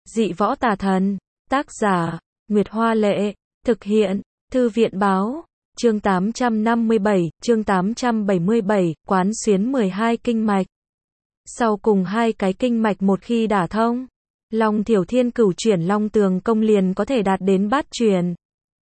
Dị võ tà thần. Tác giả, Nguyệt Hoa Lệ. Thực hiện, Thư viện Báo. Chương 857, chương 877, quán xuyến 12 kinh mạch. Sau cùng hai cái kinh mạch một khi đả thông, Long Thiểu Thiên cửu chuyển Long Tường công liền có thể đạt đến bát chuyển.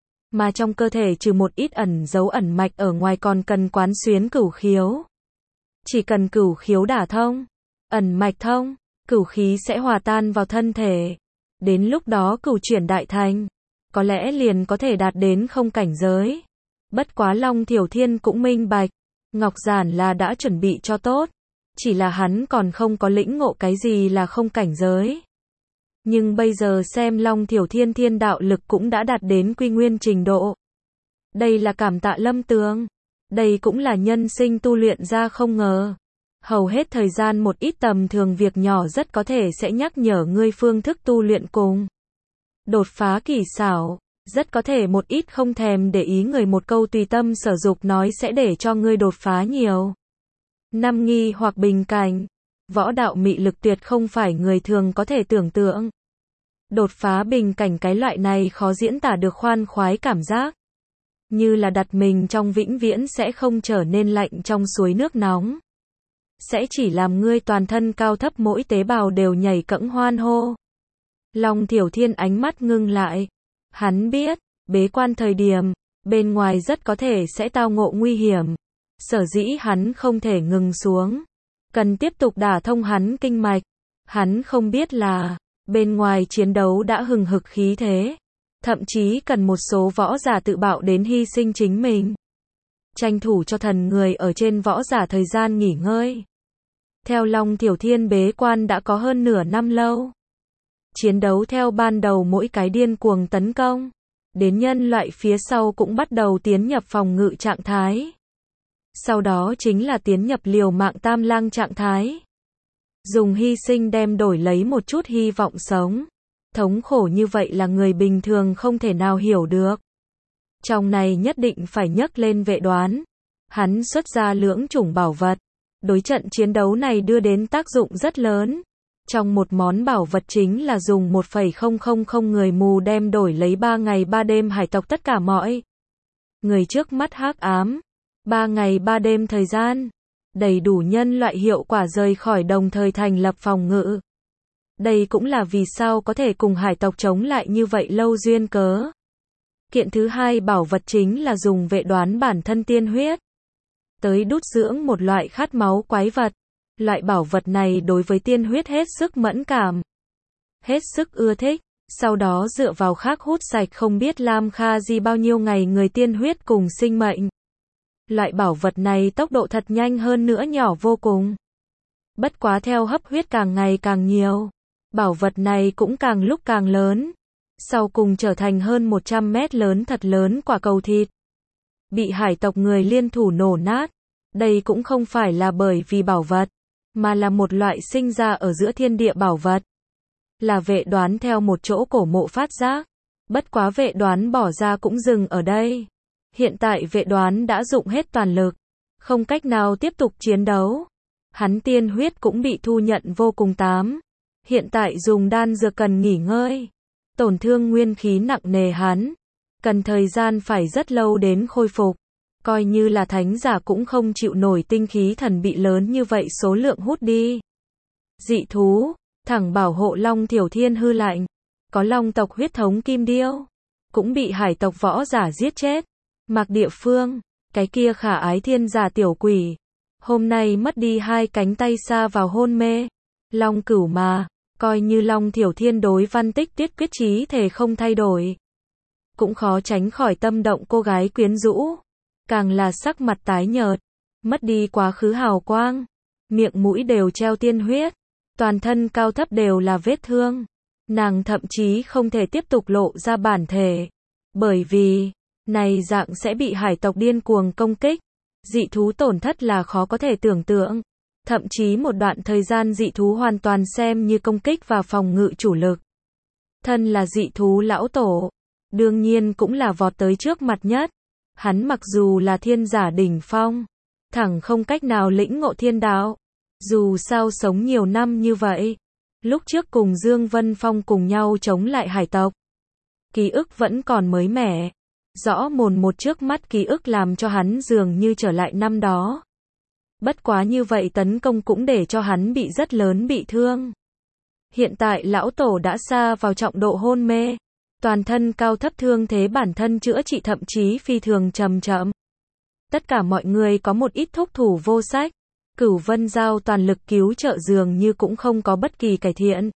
Mà trong cơ thể trừ một ít ẩn dấu ẩn mạch ở ngoài còn cần quán xuyến cửu khiếu. Chỉ cần cửu khiếu đả thông, ẩn mạch thông, cửu khí sẽ hòa tan vào thân thể. Đến lúc đó cửu chuyển đại thành, có lẽ liền có thể đạt đến không cảnh giới. Bất quá Long Thiểu Thiên cũng minh bạch, Ngọc Giản là đã chuẩn bị cho tốt, chỉ là hắn còn không có lĩnh ngộ cái gì là không cảnh giới. Nhưng bây giờ xem Long Thiểu Thiên thiên đạo lực cũng đã đạt đến quy nguyên trình độ. Đây là cảm tạ Lâm Tường. Đây cũng là nhân sinh tu luyện ra không ngờ. Hầu hết thời gian một ít tầm thường việc nhỏ rất có thể sẽ nhắc nhở ngươi phương thức tu luyện cùng đột phá kỳ xảo. Rất có thể một ít không thèm để ý người một câu tùy tâm sở dục nói sẽ để cho ngươi đột phá nhiều năm nghi hoặc bình cảnh. Võ đạo mị lực tuyệt không phải người thường có thể tưởng tượng. Đột phá bình cảnh cái loại này khó diễn tả được khoan khoái cảm giác. Như là đặt mình trong vĩnh viễn sẽ không trở nên lạnh trong suối nước nóng. Sẽ chỉ làm ngươi toàn thân cao thấp mỗi tế bào đều nhảy cẫng hoan hô. Long Thiểu Thiên ánh mắt ngưng lại. Hắn biết, bế quan thời điểm, bên ngoài rất có thể sẽ tao ngộ nguy hiểm. Sở dĩ hắn không thể ngừng xuống. Cần tiếp tục đả thông hắn kinh mạch. Hắn không biết là, bên ngoài chiến đấu đã hừng hực khí thế. Thậm chí cần một số võ giả tự bạo đến hy sinh chính mình. Tranh thủ cho thần người ở trên võ giả thời gian nghỉ ngơi. Theo Long Thiểu Thiên bế quan đã có hơn nửa năm lâu. Chiến đấu theo ban đầu mỗi cái điên cuồng tấn công. Đến nhân loại phía sau cũng bắt đầu tiến nhập phòng ngự trạng thái. Sau đó chính là tiến nhập liều mạng tam lang trạng thái. Dùng hy sinh đem đổi lấy một chút hy vọng sống. Thống khổ như vậy là người bình thường không thể nào hiểu được. Trong này nhất định phải nhấc lên vệ đoán. Hắn xuất ra lưỡng chủng bảo vật. Đối trận chiến đấu này đưa đến tác dụng rất lớn. Trong một món bảo vật chính là dùng 1,000 người mù đem đổi lấy 3 ngày 3 đêm hải tộc tất cả mọi người trước mắt hắc ám. 3 ngày 3 đêm thời gian. Đầy đủ nhân loại hiệu quả rời khỏi đồng thời thành lập phòng ngự. Đây cũng là vì sao có thể cùng hải tộc chống lại như vậy lâu duyên cớ. Kiện thứ hai bảo vật chính là dùng vệ đoán bản thân tiên huyết. Tới đút dưỡng một loại khát máu quái vật. Loại bảo vật này đối với tiên huyết hết sức mẫn cảm. Hết sức ưa thích. Sau đó dựa vào khắc hút sạch không biết Lam Kha Di bao nhiêu ngày người tiên huyết cùng sinh mệnh. Loại bảo vật này tốc độ thật nhanh hơn nữa nhỏ vô cùng. Bất quá theo hấp huyết càng ngày càng nhiều. Bảo vật này cũng càng lúc càng lớn. Sau cùng trở thành hơn 100 mét lớn thật lớn quả cầu thịt. Bị hải tộc người liên thủ nổ nát. Đây cũng không phải là bởi vì bảo vật. Mà là một loại sinh ra ở giữa thiên địa bảo vật. Là vệ đoán theo một chỗ cổ mộ phát giác. Bất quá vệ đoán bỏ ra cũng dừng ở đây. Hiện tại vệ đoán đã dụng hết toàn lực. Không cách nào tiếp tục chiến đấu. Hắn tiên huyết cũng bị thu nhận vô cùng tám. Hiện tại dùng đan dược cần nghỉ ngơi. Tổn thương nguyên khí nặng nề hắn. Cần thời gian phải rất lâu đến khôi phục. Coi như là thánh giả cũng không chịu nổi tinh khí thần bị lớn như vậy số lượng hút đi. Dị thú, thẳng bảo hộ Long Thiểu Thiên hư lạnh. Có long tộc huyết thống kim điêu. Cũng bị hải tộc võ giả giết chết. Mạc Địa Phương, cái kia khả ái thiên giả tiểu quỷ. Hôm nay mất đi hai cánh tay xa vào hôn mê. Long Cửu mà, coi như Long Thiểu Thiên đối Văn Tích Tuyết quyết chí thể không thay đổi. Cũng khó tránh khỏi tâm động cô gái quyến rũ. Càng là sắc mặt tái nhợt. Mất đi quá khứ hào quang. Miệng mũi đều treo tiên huyết. Toàn thân cao thấp đều là vết thương. Nàng thậm chí không thể tiếp tục lộ ra bản thể. Bởi vì này dạng sẽ bị hải tộc điên cuồng công kích. Dị thú tổn thất là khó có thể tưởng tượng. Thậm chí một đoạn thời gian dị thú hoàn toàn xem như công kích và phòng ngự chủ lực. Thân là dị thú lão tổ. Đương nhiên cũng là vọt tới trước mặt nhất. Hắn mặc dù là thiên giả đỉnh phong. Thẳng không cách nào lĩnh ngộ thiên đạo. Dù sao sống nhiều năm như vậy. lúc trước cùng Dương Vân Phong cùng nhau chống lại hải tộc. Ký ức vẫn còn mới mẻ, rõ mồn một trước mắt ký ức làm cho hắn dường như trở lại năm đó. Bất quá như vậy tấn công cũng để cho hắn bị rất lớn bị thương. Hiện tại lão tổ đã sa vào trọng độ hôn mê, toàn thân cao thấp thương thế bản thân chữa trị thậm chí phi thường chậm chậm. Tất cả mọi người có một ít thúc thủ vô sách, Cửu Vân Giao toàn lực cứu trợ dường như cũng không có bất kỳ cải thiện.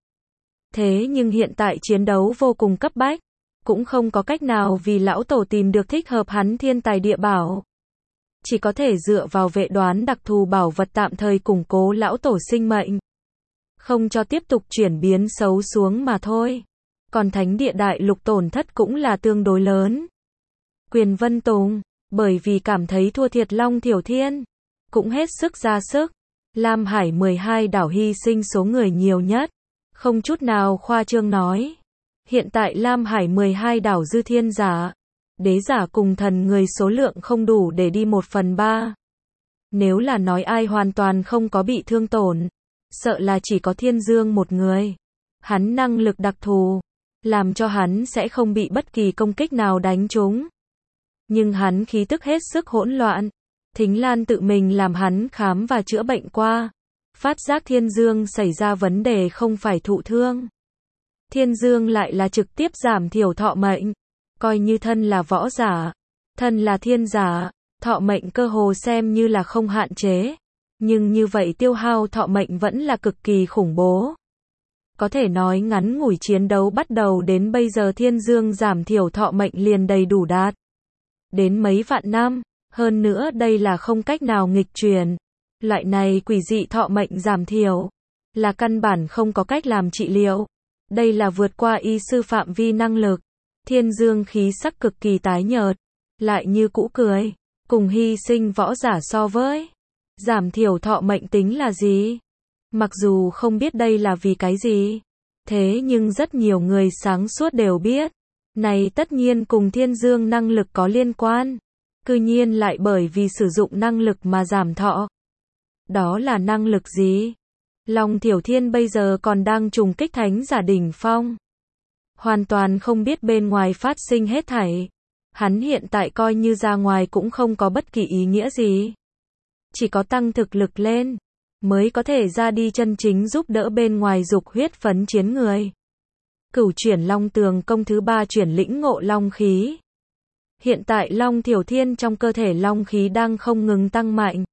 Thế nhưng hiện tại chiến đấu vô cùng cấp bách, cũng không có cách nào vì lão tổ tìm được thích hợp hắn thiên tài địa bảo. Chỉ có thể dựa vào vệ đoán đặc thù bảo vật tạm thời củng cố lão tổ sinh mệnh, không cho tiếp tục chuyển biến xấu xuống mà thôi. Còn thánh địa đại lục tổn thất cũng là tương đối lớn. Quyền Vân Tùng, bởi vì cảm thấy thua thiệt Long Thiểu Thiên, cũng hết sức ra sức. Lam Hải 12 đảo hy sinh số người nhiều nhất, không chút nào khoa trương nói. Hiện tại Lam Hải 12 đảo dư thiên giả, đế giả cùng thần người số lượng không đủ để đi 1/3. Nếu là nói ai hoàn toàn không có bị thương tổn, sợ là chỉ có Thiên Dương một người. Hắn năng lực đặc thù, làm cho hắn sẽ không bị bất kỳ công kích nào đánh trúng. Nhưng hắn khí tức hết sức hỗn loạn. Thính Lan tự mình làm hắn khám và chữa bệnh qua, phát giác Thiên Dương xảy ra vấn đề không phải thụ thương. Thiên Dương lại là trực tiếp giảm thiểu thọ mệnh, coi như thân là võ giả, thân là thiên giả, thọ mệnh cơ hồ xem như là không hạn chế. Nhưng như vậy tiêu hao thọ mệnh vẫn là cực kỳ khủng bố. Có thể nói ngắn ngủi chiến đấu bắt đầu đến bây giờ Thiên Dương giảm thiểu thọ mệnh liền đầy đủ đạt đến mấy vạn năm. Hơn nữa đây là không cách nào nghịch chuyển. Loại này quỷ dị thọ mệnh giảm thiểu, là căn bản không có cách làm trị liệu. Đây là vượt qua y sư phạm vi năng lực. Thiên Dương khí sắc cực kỳ tái nhợt, lại như cũ cười. Cùng hy sinh võ giả so với giảm thiểu thọ mệnh tính là gì? Mặc dù không biết đây là vì cái gì, thế nhưng rất nhiều người sáng suốt đều biết. Này tất nhiên cùng Thiên Dương năng lực có liên quan. Cư nhiên lại bởi vì sử dụng năng lực mà giảm thọ. Đó là năng lực gì? Long Thiểu Thiên bây giờ còn đang trùng kích thánh giả đỉnh phong. Hoàn toàn không biết bên ngoài phát sinh hết thảy. Hắn hiện tại coi như ra ngoài cũng không có bất kỳ ý nghĩa gì. Chỉ có tăng thực lực lên, mới có thể ra đi chân chính giúp đỡ bên ngoài dục huyết phấn chiến người. Cửu chuyển Long Tường công thứ 3 chuyển lĩnh ngộ long khí. Hiện tại Long Thiểu Thiên trong cơ thể long khí đang không ngừng tăng mạnh.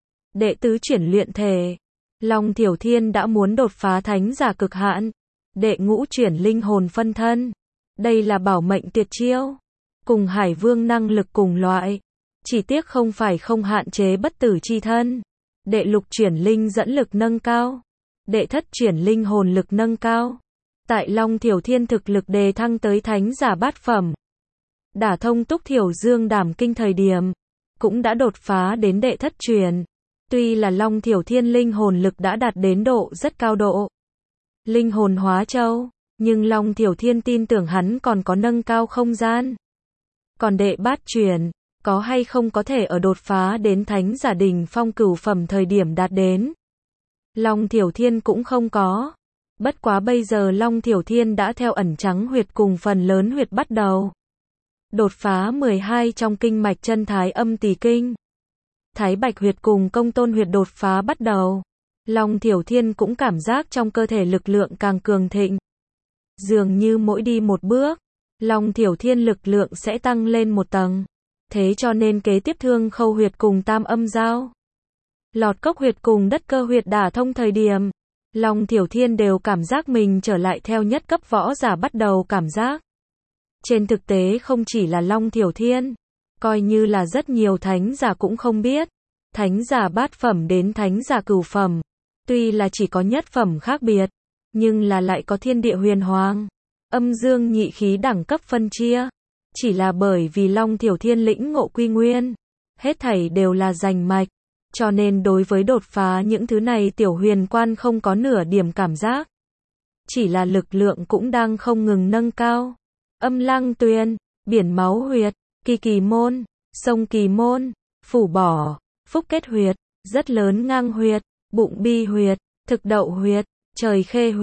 Đệ tứ chuyển luyện thể, Long Thiểu Thiên đã muốn đột phá thánh giả cực hạn. Đệ ngũ chuyển linh hồn phân thân, đây là bảo mệnh tuyệt chiêu, cùng Hải Vương năng lực cùng loại, chỉ tiếc không phải không hạn chế bất tử chi thân. Đệ lục chuyển linh dẫn lực nâng cao, đệ thất chuyển linh hồn lực nâng cao. Tại Long Thiểu Thiên thực lực đề thăng tới thánh giả bát phẩm, đả thông túc thiểu dương đảm kinh thời điểm, cũng đã đột phá đến đệ thất chuyển. Tuy là Long Thiểu Thiên linh hồn lực đã đạt đến độ rất cao độ, linh hồn hóa châu, nhưng Long Thiểu Thiên tin tưởng hắn còn có nâng cao không gian. Còn đệ bát chuyển, có hay không có thể ở đột phá đến thánh giả đỉnh phong cửu phẩm thời điểm đạt đến? Long Thiểu Thiên cũng không có. Bất quá bây giờ Long Thiểu Thiên đã theo ẩn trắng huyệt cùng phần lớn huyệt bắt đầu đột phá 12 trong kinh mạch chân thái âm tỳ kinh. Thái bạch huyệt cùng công tôn huyệt đột phá bắt đầu. Long Thiểu Thiên cũng cảm giác trong cơ thể lực lượng càng cường thịnh. Dường như mỗi đi một bước, Long Thiểu Thiên lực lượng sẽ tăng lên một tầng. Thế cho nên kế tiếp thương khâu huyệt cùng tam âm giao, lọt cốc huyệt cùng đất cơ huyệt đả thông thời điểm, Long Thiểu Thiên đều cảm giác mình trở lại theo nhất cấp võ giả bắt đầu cảm giác. Trên thực tế không chỉ là Long Thiểu Thiên, coi như là rất nhiều thánh giả cũng không biết. Thánh giả bát phẩm đến thánh giả cửu phẩm, tuy là chỉ có nhất phẩm khác biệt, nhưng là lại có thiên địa huyền hoàng, âm dương nhị khí đẳng cấp phân chia. Chỉ là bởi vì Long Thiểu Thiên lĩnh ngộ quy nguyên, hết thảy đều là rành mạch, cho nên đối với đột phá những thứ này tiểu huyền quan không có nửa điểm cảm giác. Chỉ là lực lượng cũng đang không ngừng nâng cao. Âm Lăng Tuyền, biển máu huyệt, kỳ kỳ môn, sông kỳ môn, phủ bỏ, phúc kết huyệt, rất lớn ngang huyệt, bụng bi huyệt, thực đậu huyệt, trời khê huyệt,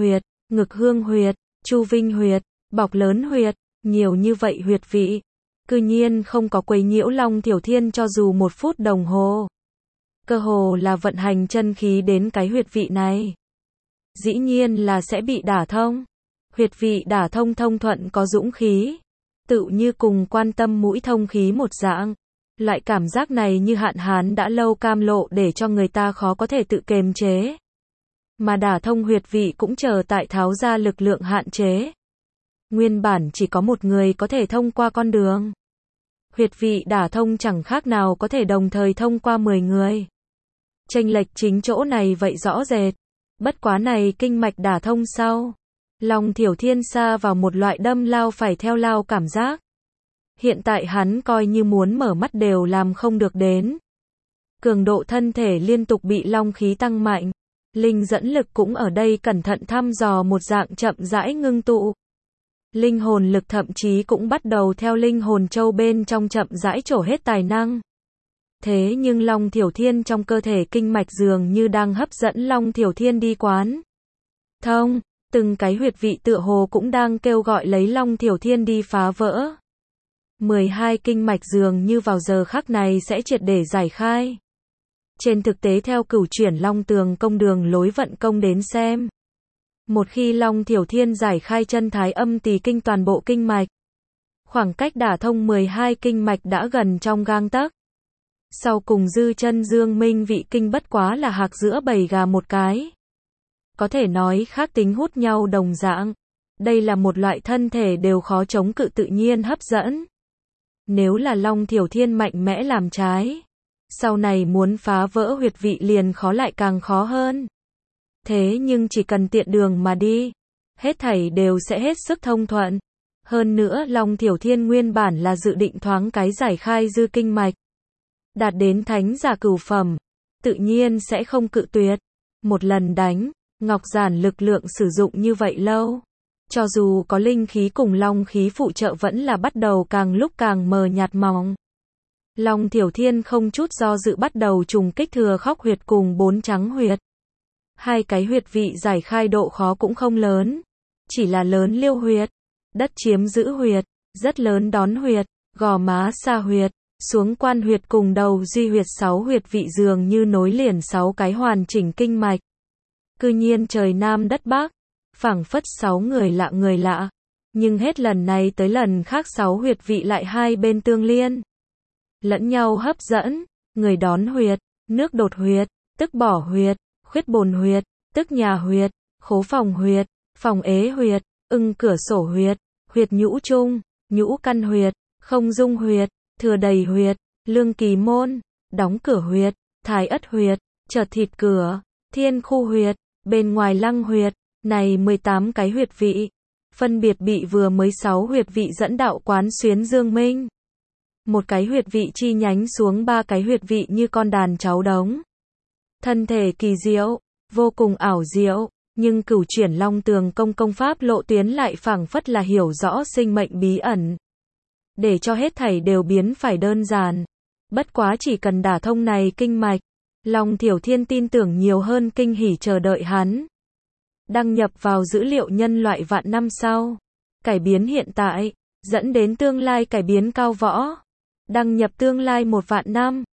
ngực hương huyệt, chu vinh huyệt, bọc lớn huyệt, nhiều như vậy huyệt vị. Cư nhiên không có quấy nhiễu Long Thiểu Thiên cho dù 1 phút đồng hồ. Cơ hồ là vận hành chân khí đến cái huyệt vị này. Dĩ nhiên là sẽ bị đả thông. Huyệt vị đả thông thông thuận có dũng khí. Tự như cùng quan tâm mũi thông khí một dạng. Loại cảm giác này như hạn hán đã lâu cam lộ để cho người ta khó có thể tự kiềm chế. Mà đả thông huyệt vị cũng chờ tại tháo ra lực lượng hạn chế. Nguyên bản chỉ có một người có thể thông qua con đường. Huyệt vị đả thông chẳng khác nào có thể đồng thời thông qua 10 người. Chênh lệch chính chỗ này vậy rõ rệt. Bất quá này kinh mạch đả thông sau. Long Thiểu Thiên sa vào một loại đâm lao phải theo lao cảm giác. Hiện tại hắn coi như muốn mở mắt đều làm không được đến. Cường độ thân thể liên tục bị long khí tăng mạnh. Linh dẫn lực cũng ở đây cẩn thận thăm dò một dạng chậm rãi ngưng tụ. Linh hồn lực thậm chí cũng bắt đầu theo linh hồn châu bên trong chậm rãi trổ hết tài năng. Thế nhưng Long Thiểu Thiên trong cơ thể kinh mạch dường như đang hấp dẫn Long Thiểu Thiên đi quán thông, từng cái huyệt vị tựa hồ cũng đang kêu gọi lấy Long Thiểu Thiên đi phá vỡ. 12 kinh mạch dường như vào giờ khắc này sẽ triệt để giải khai. Trên thực tế theo cửu chuyển Long Tường công đường lối vận công đến xem. Một khi Long Thiểu Thiên giải khai chân thái âm tỳ kinh toàn bộ kinh mạch. Khoảng cách đả thông 12 kinh mạch đã gần trong gang tấc. Sau cùng dư chân dương minh vị kinh bất quá là hạc giữa bầy gà một cái. Có thể nói khác tính hút nhau đồng dạng. Đây là một loại thân thể đều khó chống cự tự nhiên hấp dẫn. Nếu là Long Thiểu Thiên mạnh mẽ làm trái. Sau này muốn phá vỡ huyệt vị liền khó lại càng khó hơn. Thế nhưng chỉ cần tiện đường mà đi. Hết thảy đều sẽ hết sức thông thuận. Hơn nữa Long Thiểu Thiên nguyên bản là dự định thoáng cái giải khai dư kinh mạch. Đạt đến thánh giả cửu phẩm. Tự nhiên sẽ không cự tuyệt. Một lần đánh, ngọc giản lực lượng sử dụng như vậy lâu. Cho dù có linh khí cùng long khí phụ trợ vẫn là bắt đầu càng lúc càng mờ nhạt mỏng. Long Thiểu Thiên không chút do dự bắt đầu trùng kích thừa khóc huyệt cùng 4 trắng huyệt. Hai cái huyệt vị giải khai độ khó cũng không lớn. Chỉ là lớn liêu huyệt, đất chiếm giữ huyệt, rất lớn đón huyệt, gò má xa huyệt, xuống quan huyệt cùng đầu duy huyệt 6 huyệt vị dường như nối liền 6 cái hoàn chỉnh kinh mạch. Cư nhiên trời Nam đất Bắc, phảng phất 6 người lạ. Nhưng hết lần này tới lần khác 6 huyệt vị lại hai bên tương liên. Lẫn nhau hấp dẫn, người đón huyệt, nước đột huyệt, tức bỏ huyệt, khuyết bồn huyệt, tức nhà huyệt, khố phòng huyệt, phòng ế huyệt, ưng cửa sổ huyệt, huyệt nhũ trung, nhũ căn huyệt, không dung huyệt, thừa đầy huyệt, lương kỳ môn, đóng cửa huyệt, thái ất huyệt, chợt thịt cửa, thiên khu huyệt, bên ngoài lăng huyệt, này 18 cái huyệt vị, phân biệt bị vừa mới 6 huyệt vị dẫn đạo quán xuyến dương minh. Một cái huyệt vị chi nhánh xuống 3 cái huyệt vị như con đàn cháu đống. Thân thể kỳ diệu, vô cùng ảo diệu, nhưng cửu chuyển Long Tường công pháp lộ tuyến lại phảng phất là hiểu rõ sinh mệnh bí ẩn. Để cho hết thảy đều biến phải đơn giản. Bất quá chỉ cần đả thông này kinh mạch, Long Thiểu Thiên tin tưởng nhiều hơn kinh hỉ chờ đợi hắn. Đăng nhập vào dữ liệu nhân loại vạn năm sau. Cải biến hiện tại, dẫn đến tương lai cải biến cao võ. Đăng nhập tương lai 1 vạn năm.